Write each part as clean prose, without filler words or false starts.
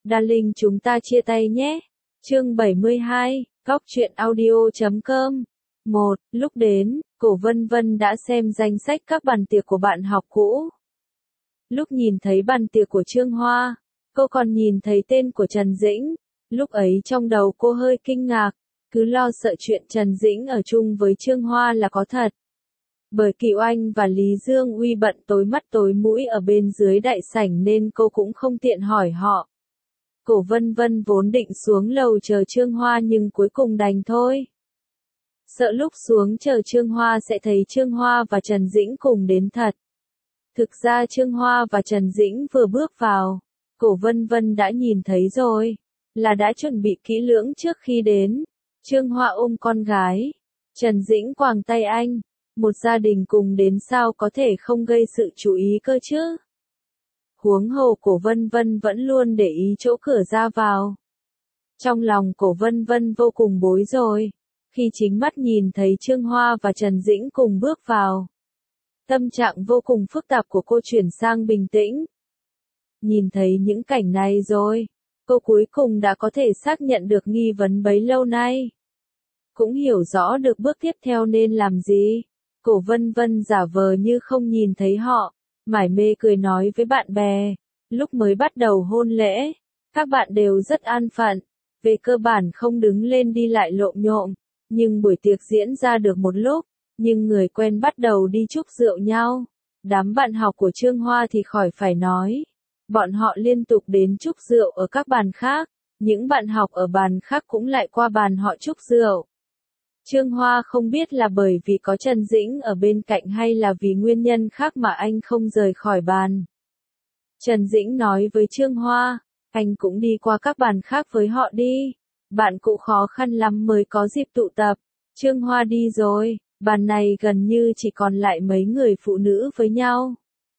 Darling chúng ta chia tay nhé. Chương 72, Góc truyện audio.com. 1. Lúc đến, Cổ Vân Vân đã xem danh sách các bàn tiệc của bạn học cũ. Lúc nhìn thấy bàn tiệc của Trương Hoa, cô còn nhìn thấy tên của Trần Dĩnh. Lúc ấy trong đầu cô hơi kinh ngạc, cứ lo sợ chuyện Trần Dĩnh ở chung với Trương Hoa là có thật. Bởi Kỳ Oanh và Lý Dương Uy bận tối mắt tối mũi ở bên dưới đại sảnh nên cô cũng không tiện hỏi họ. Cổ Vân Vân vốn định xuống lầu chờ Trương Hoa nhưng cuối cùng đành thôi. Sợ lúc xuống chờ Trương Hoa sẽ thấy Trương Hoa và Trần Dĩnh cùng đến thật. Thực ra Trương Hoa và Trần Dĩnh vừa bước vào, Cổ Vân Vân đã nhìn thấy rồi, là đã chuẩn bị kỹ lưỡng trước khi đến. Trương Hoa ôm con gái, Trần Dĩnh quàng tay anh, một gia đình cùng đến sao có thể không gây sự chú ý cơ chứ. Huống hồ Cổ Vân Vân vẫn luôn để ý chỗ cửa ra vào. Trong lòng Cổ Vân Vân vô cùng bối rối, khi chính mắt nhìn thấy Trương Hoa và Trần Dĩnh cùng bước vào. Tâm trạng vô cùng phức tạp của cô chuyển sang bình tĩnh. Nhìn thấy những cảnh này rồi, cô cuối cùng đã có thể xác nhận được nghi vấn bấy lâu nay. Cũng hiểu rõ được bước tiếp theo nên làm gì. Cổ Vân Vân giả vờ như không nhìn thấy họ, mải mê cười nói với bạn bè. Lúc mới bắt đầu hôn lễ, các bạn đều rất an phận, về cơ bản không đứng lên đi lại lộm nhộm. Nhưng buổi tiệc diễn ra được một lúc, nhưng người quen bắt đầu đi chúc rượu nhau. Đám bạn học của Trương Hoa thì khỏi phải nói. Bọn họ liên tục đến chúc rượu ở các bàn khác, những bạn học ở bàn khác cũng lại qua bàn họ chúc rượu. Trương Hoa không biết là bởi vì có Trần Dĩnh ở bên cạnh hay là vì nguyên nhân khác mà anh không rời khỏi bàn. Trần Dĩnh nói với Trương Hoa, anh cũng đi qua các bàn khác với họ đi. Bạn cũng khó khăn lắm mới có dịp tụ tập. Trương Hoa đi rồi, bàn này gần như chỉ còn lại mấy người phụ nữ với nhau.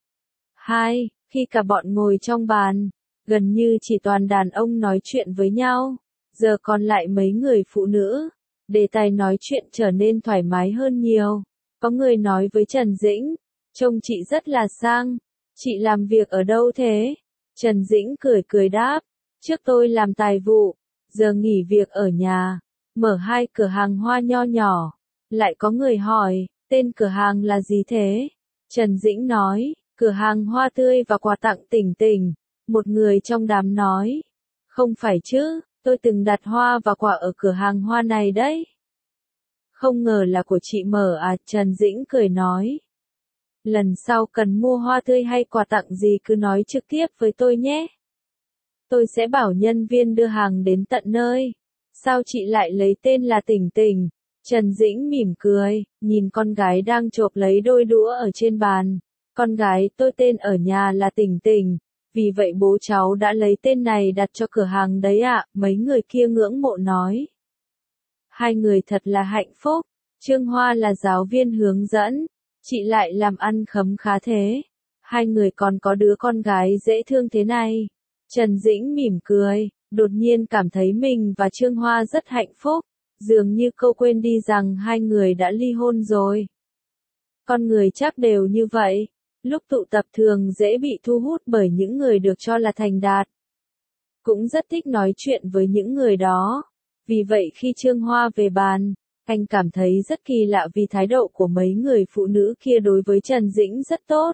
2. Khi cả bọn ngồi trong bàn, gần như chỉ toàn đàn ông nói chuyện với nhau. Giờ còn lại mấy người phụ nữ. Đề tài nói chuyện trở nên thoải mái hơn nhiều. Có người nói với Trần Dĩnh, trông chị rất là sang. Chị làm việc ở đâu thế? Trần Dĩnh cười cười đáp, trước tôi làm tài vụ, giờ nghỉ việc ở nhà, mở 2 cửa hàng hoa nho nhỏ. Lại có người hỏi, tên cửa hàng là gì thế? Trần Dĩnh nói, cửa hàng hoa tươi và quà tặng Tỉnh Tỉnh. Một người trong đám nói, không phải chứ, tôi từng đặt hoa và quà ở cửa hàng hoa này đấy. Không ngờ là của chị mở à? Trần Dĩnh cười nói. Lần sau cần mua hoa tươi hay quà tặng gì cứ nói trực tiếp với tôi nhé. Tôi sẽ bảo nhân viên đưa hàng đến tận nơi. Sao chị lại lấy tên là Tỉnh Tỉnh? Trần Dĩnh mỉm cười, nhìn con gái đang chộp lấy đôi đũa ở trên bàn. Con gái tôi tên ở nhà là Tỉnh Tỉnh, vì vậy bố cháu đã lấy tên này đặt cho cửa hàng đấy ạ. Mấy người kia ngưỡng mộ nói. Hai người thật là hạnh phúc. Trương Hoa là giáo viên hướng dẫn, chị lại làm ăn khấm khá thế. Hai người còn có đứa con gái dễ thương thế này. Trần Dĩnh mỉm cười, đột nhiên cảm thấy mình và Trương Hoa rất hạnh phúc. Dường như cô quên đi rằng hai người đã ly hôn rồi. Con người chắc đều như vậy. Lúc tụ tập thường dễ bị thu hút bởi những người được cho là thành đạt. Cũng rất thích nói chuyện với những người đó. Vì vậy khi Trương Hoa về bàn, anh cảm thấy rất kỳ lạ vì thái độ của mấy người phụ nữ kia đối với Trần Dĩnh rất tốt.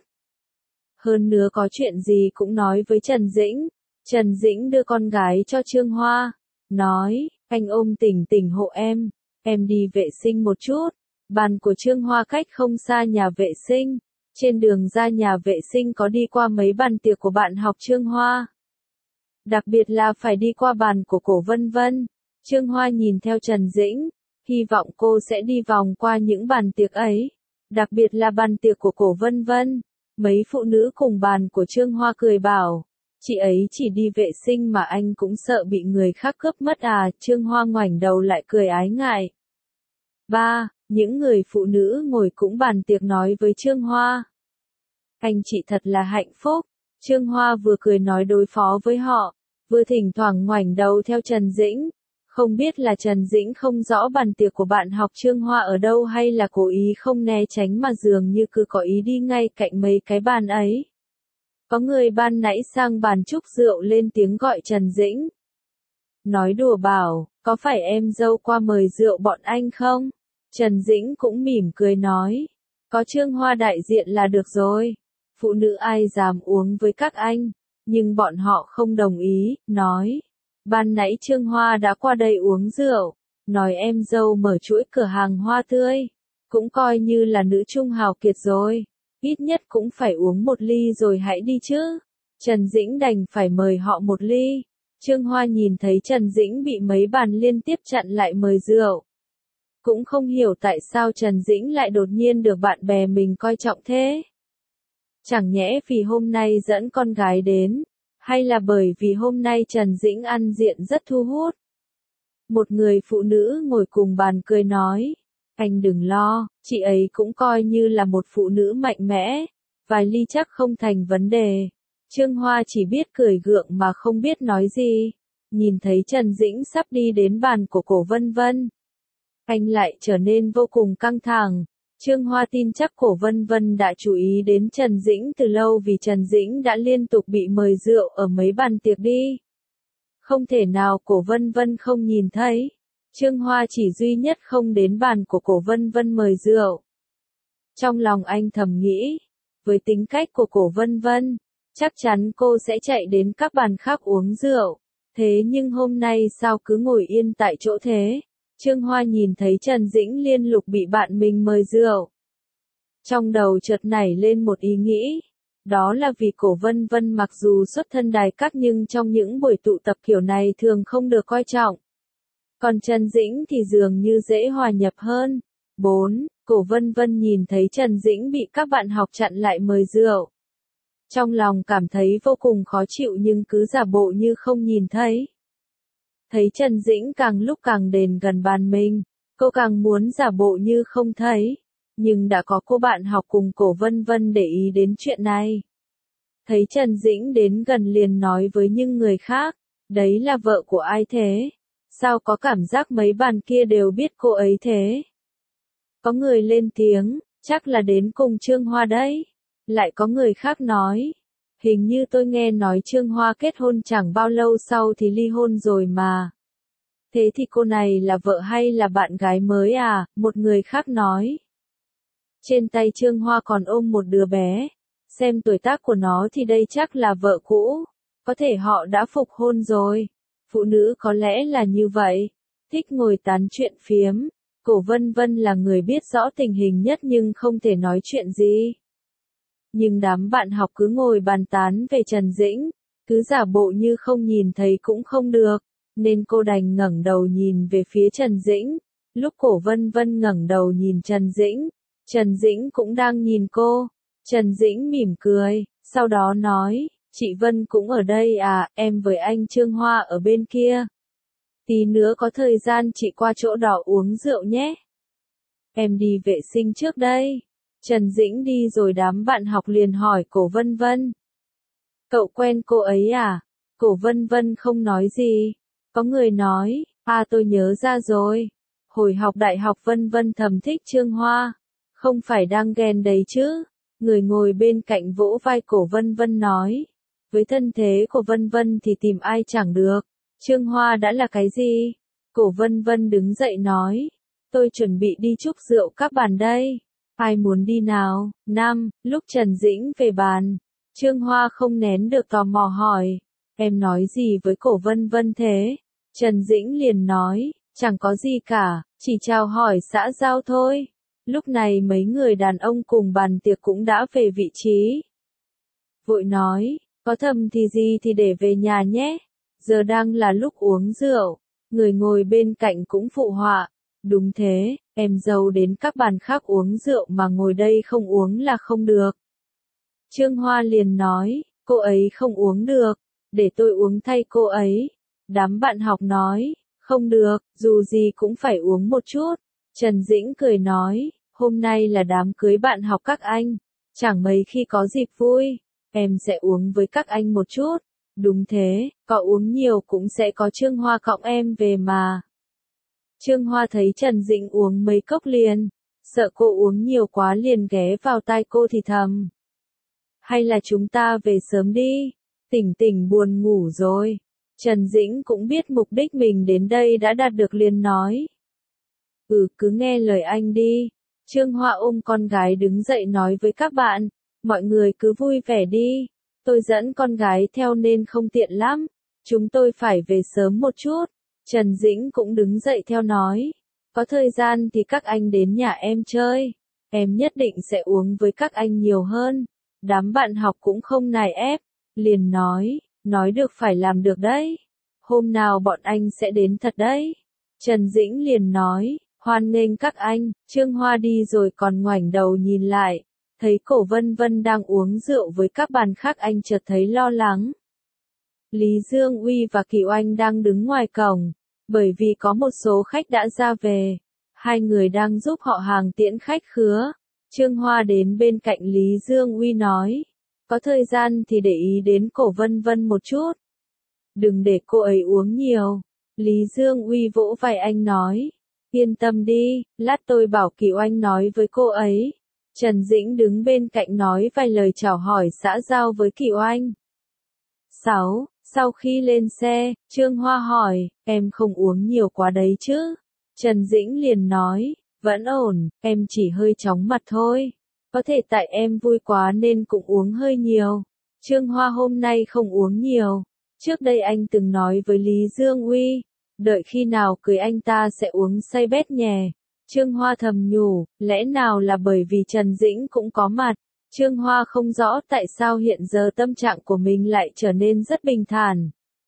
Hơn nữa có chuyện gì cũng nói với Trần Dĩnh. Trần Dĩnh đưa con gái cho Trương Hoa, nói, anh ôm Tỉnh Tỉnh hộ em đi vệ sinh một chút. Bàn của Trương Hoa cách không xa nhà vệ sinh. Trên đường ra nhà vệ sinh có đi qua mấy bàn tiệc của bạn học Trương Hoa. Đặc biệt là phải đi qua bàn của Cổ Vân Vân. Trương Hoa nhìn theo Trần Dĩnh, hy vọng cô sẽ đi vòng qua những bàn tiệc ấy. Đặc biệt là bàn tiệc của Cổ Vân Vân. Mấy phụ nữ cùng bàn của Trương Hoa cười bảo, chị ấy chỉ đi vệ sinh mà anh cũng sợ bị người khác cướp mất à? Trương Hoa ngoảnh đầu lại cười ái ngại. 3. Những người phụ nữ ngồi cũng bàn tiệc nói với Trương Hoa. Anh chị thật là hạnh phúc. Trương Hoa vừa cười nói đối phó với họ, vừa thỉnh thoảng ngoảnh đầu theo Trần Dĩnh. Không biết là Trần Dĩnh không rõ bàn tiệc của bạn học Trương Hoa ở đâu hay là cố ý không né tránh mà dường như cứ có ý đi ngay cạnh mấy cái bàn ấy. Có người ban nãy sang bàn chúc rượu lên tiếng gọi Trần Dĩnh. Nói đùa bảo, có phải em dâu qua mời rượu bọn anh không? Trần Dĩnh cũng mỉm cười nói, có Trương Hoa đại diện là được rồi. Phụ nữ ai dám uống với các anh, nhưng bọn họ không đồng ý, nói. Ban nãy Trương Hoa đã qua đây uống rượu, nói em dâu mở chuỗi cửa hàng hoa tươi, cũng coi như là nữ trung hào kiệt rồi, ít nhất cũng phải uống một ly rồi hãy đi chứ. Trần Dĩnh đành phải mời họ một ly. Trương Hoa nhìn thấy Trần Dĩnh bị mấy bàn liên tiếp chặn lại mời rượu. Cũng không hiểu tại sao Trần Dĩnh lại đột nhiên được bạn bè mình coi trọng thế. Chẳng nhẽ vì hôm nay dẫn con gái đến, hay là bởi vì hôm nay Trần Dĩnh ăn diện rất thu hút. Một người phụ nữ ngồi cùng bàn cười nói, anh đừng lo, chị ấy cũng coi như là một phụ nữ mạnh mẽ, vài ly chắc không thành vấn đề. Trương Hoa chỉ biết cười gượng mà không biết nói gì. Nhìn thấy Trần Dĩnh sắp đi đến bàn của Cổ Vân Vân, anh lại trở nên vô cùng căng thẳng. Trương Hoa tin chắc Cổ Vân Vân đã chú ý đến Trần Dĩnh từ lâu vì Trần Dĩnh đã liên tục bị mời rượu ở mấy bàn tiệc đi. Không thể nào Cổ Vân Vân không nhìn thấy. Trương Hoa chỉ duy nhất không đến bàn của Cổ Vân Vân mời rượu. Trong lòng anh thầm nghĩ, với tính cách của Cổ Vân Vân, chắc chắn cô sẽ chạy đến các bàn khác uống rượu. Thế nhưng hôm nay sao cứ ngồi yên tại chỗ thế? Trương Hoa nhìn thấy Trần Dĩnh liên lục bị bạn mình mời rượu. Trong đầu chợt nảy lên một ý nghĩ. Đó là vì Cổ Vân Vân mặc dù xuất thân đài các nhưng trong những buổi tụ tập kiểu này thường không được coi trọng. Còn Trần Dĩnh thì dường như dễ hòa nhập hơn. 4. Cổ Vân Vân nhìn thấy Trần Dĩnh bị các bạn học chặn lại mời rượu. Trong lòng cảm thấy vô cùng khó chịu nhưng cứ giả bộ như không nhìn thấy. Thấy Trần Dĩnh càng lúc càng đến gần bàn mình, cô càng muốn giả bộ như không thấy. Nhưng đã có cô bạn học cùng Cổ Vân Vân để ý đến chuyện này. Thấy Trần Dĩnh đến gần liền nói với những người khác, đấy là vợ của ai thế? Sao có cảm giác mấy bàn kia đều biết cô ấy thế? Có người lên tiếng, chắc là đến cùng Trương Hoa đấy. Lại có người khác nói, hình như tôi nghe nói Trương Hoa kết hôn chẳng bao lâu sau thì ly hôn rồi mà. Thế thì cô này là vợ hay là bạn gái mới à? Một người khác nói. Trên tay Trương Hoa còn ôm một đứa bé. Xem tuổi tác của nó thì đây chắc là vợ cũ. Có thể họ đã phục hôn rồi. Phụ nữ có lẽ là như vậy. Thích ngồi tán chuyện phiếm. Cổ Vân Vân là người biết rõ tình hình nhất nhưng không thể nói chuyện gì. Nhưng đám bạn học cứ ngồi bàn tán về Trần Dĩnh. Cứ giả bộ như không nhìn thấy cũng không được. Nên cô đành ngẩng đầu nhìn về phía Trần Dĩnh. Lúc Cổ Vân Vân ngẩng đầu nhìn Trần Dĩnh, Trần Dĩnh cũng đang nhìn cô. Trần Dĩnh mỉm cười, sau đó nói, chị Vân cũng ở đây à, em với anh Trương Hoa ở bên kia. Tí nữa có thời gian chị qua chỗ đó uống rượu nhé. Em đi vệ sinh trước đây. Trần Dĩnh đi rồi đám bạn học liền hỏi Cổ Vân Vân. Cậu quen cô ấy à? Cổ Vân Vân không nói gì. Có người nói, à tôi nhớ ra rồi. Hồi học đại học Vân Vân thầm thích Trương Hoa. Không phải đang ghen đấy chứ. Người ngồi bên cạnh vỗ vai Cổ Vân Vân nói. Với thân thế của Vân Vân thì tìm ai chẳng được. Trương Hoa đã là cái gì? Cổ Vân Vân đứng dậy nói. Tôi chuẩn bị đi chúc rượu các bàn đây. Ai muốn đi nào? 5. Lúc Trần Dĩnh về bàn, Trương Hoa không nén được tò mò hỏi. Em nói gì với Cổ Vân Vân thế? Trần Dĩnh liền nói, chẳng có gì cả, chỉ chào hỏi xã giao thôi. Lúc này mấy người đàn ông cùng bàn tiệc cũng đã về vị trí. Vội nói, có thầm thì gì thì để về nhà nhé. Giờ đang là lúc uống rượu. Người ngồi bên cạnh cũng phụ họa. Đúng thế, em dâu đến các bàn khác uống rượu mà ngồi đây không uống là không được. Trương Hoa liền nói, cô ấy không uống được, để tôi uống thay cô ấy. Đám bạn học nói, không được, dù gì cũng phải uống một chút. Trần Dĩnh cười nói, hôm nay là đám cưới bạn học các anh, chẳng mấy khi có dịp vui, em sẽ uống với các anh một chút. Đúng thế, có uống nhiều cũng sẽ có Trương Hoa cõng em về mà. Trương Hoa thấy Trần Dĩnh uống mấy cốc liền, sợ cô uống nhiều quá liền ghé vào tai cô thì thầm. Hay là chúng ta về sớm đi, Tỉnh Tỉnh buồn ngủ rồi. Trần Dĩnh cũng biết mục đích mình đến đây đã đạt được liền nói. Cứ nghe lời anh đi. Trương Hoa ôm con gái đứng dậy nói với các bạn, mọi người cứ vui vẻ đi. Tôi dẫn con gái theo nên không tiện lắm. Chúng tôi phải về sớm một chút. Trần Dĩnh cũng đứng dậy theo nói. Có thời gian thì các anh đến nhà em chơi. Em nhất định sẽ uống với các anh nhiều hơn. Đám bạn học cũng không nài ép. Liền nói được phải làm được đấy. Hôm nào bọn anh sẽ đến thật đấy. Trần Dĩnh liền nói, hoan nghênh các anh. Trương Hoa đi rồi còn ngoảnh đầu nhìn lại. Thấy Cổ Vân Vân đang uống rượu với các bàn khác, anh chợt thấy lo lắng. Lý Dương Uy và Kiều Anh đang đứng ngoài cổng, bởi vì có một số khách đã ra về. Hai người đang giúp họ hàng tiễn khách khứa. Trương Hoa đến bên cạnh Lý Dương Uy nói, có thời gian thì để ý đến Cổ Vân Vân một chút. Đừng để cô ấy uống nhiều. Lý Dương Uy vỗ vai anh nói, yên tâm đi, lát tôi bảo Kiều Anh nói với cô ấy. Trần Dĩnh đứng bên cạnh nói vài lời chào hỏi xã giao với Kiều Anh. 6. Sau khi lên xe, Trương Hoa hỏi, em không uống nhiều quá đấy chứ? Trần Dĩnh liền nói, vẫn ổn, em chỉ hơi chóng mặt thôi. Có thể tại em vui quá nên cũng uống hơi nhiều. Trương Hoa hôm nay không uống nhiều. Trước đây anh từng nói với Lý Dương Uy, đợi khi nào cưới anh ta sẽ uống say bét nhè. Trương Hoa thầm nhủ, lẽ nào là bởi vì Trần Dĩnh cũng có mặt. Trương Hoa không rõ tại sao hiện giờ tâm trạng của mình lại trở nên rất bình thản.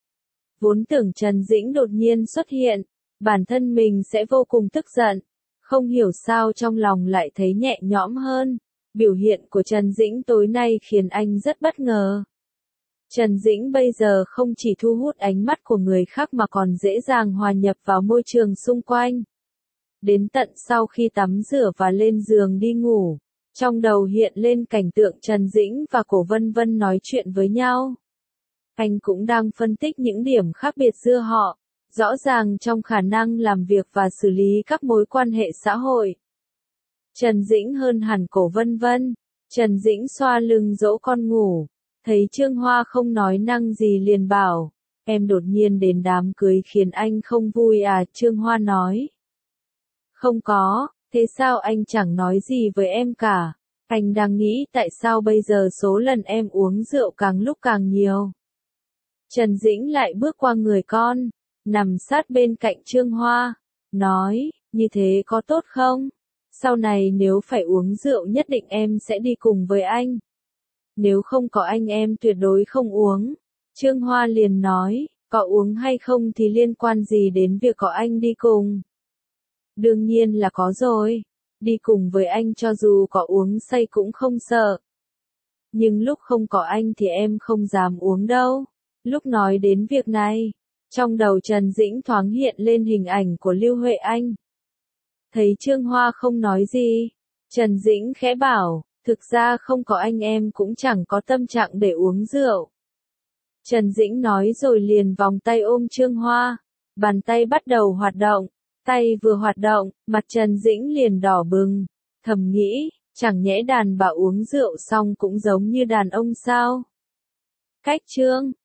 Vốn tưởng Trần Dĩnh đột nhiên xuất hiện, bản thân mình sẽ vô cùng tức giận. Không hiểu sao trong lòng lại thấy nhẹ nhõm hơn. Biểu hiện của Trần Dĩnh tối nay khiến anh rất bất ngờ. Trần Dĩnh bây giờ không chỉ thu hút ánh mắt của người khác mà còn dễ dàng hòa nhập vào môi trường xung quanh. Đến tận sau khi tắm rửa và lên giường đi ngủ, trong đầu hiện lên cảnh tượng Trần Dĩnh và Cổ Vân Vân nói chuyện với nhau. Anh cũng đang phân tích những điểm khác biệt giữa họ, rõ ràng trong khả năng làm việc và xử lý các mối quan hệ xã hội. Trần Dĩnh hơn hẳn Cổ Vân Vân. Trần Dĩnh xoa lưng dỗ con ngủ, thấy Trương Hoa không nói năng gì liền bảo, em đột nhiên đến đám cưới khiến anh không vui à? Trương Hoa nói, không có, thế sao anh chẳng nói gì với em cả? Anh đang nghĩ tại sao bây giờ số lần em uống rượu càng lúc càng nhiều. Trần Dĩnh lại bước qua người con, nằm sát bên cạnh Trương Hoa, nói, như thế có tốt không? Sau này nếu phải uống rượu nhất định em sẽ đi cùng với anh. Nếu không có anh em tuyệt đối không uống. Trương Hoa liền nói, có uống hay không thì liên quan gì đến việc có anh đi cùng? Đương nhiên là có rồi. Đi cùng với anh cho dù có uống say cũng không sợ. Nhưng lúc không có anh thì em không dám uống đâu. Lúc nói đến việc này, trong đầu Trần Dĩnh thoáng hiện lên hình ảnh của Lưu Huệ Anh. Thấy Trương Hoa không nói gì, Trần Dĩnh khẽ bảo, thực ra không có anh em cũng chẳng có tâm trạng để uống rượu. Trần Dĩnh nói rồi liền vòng tay ôm Trương Hoa, bàn tay bắt đầu hoạt động, tay vừa hoạt động, mặt Trần Dĩnh liền đỏ bừng, thầm nghĩ, chẳng nhẽ đàn bà uống rượu xong cũng giống như đàn ông sao? Cách chương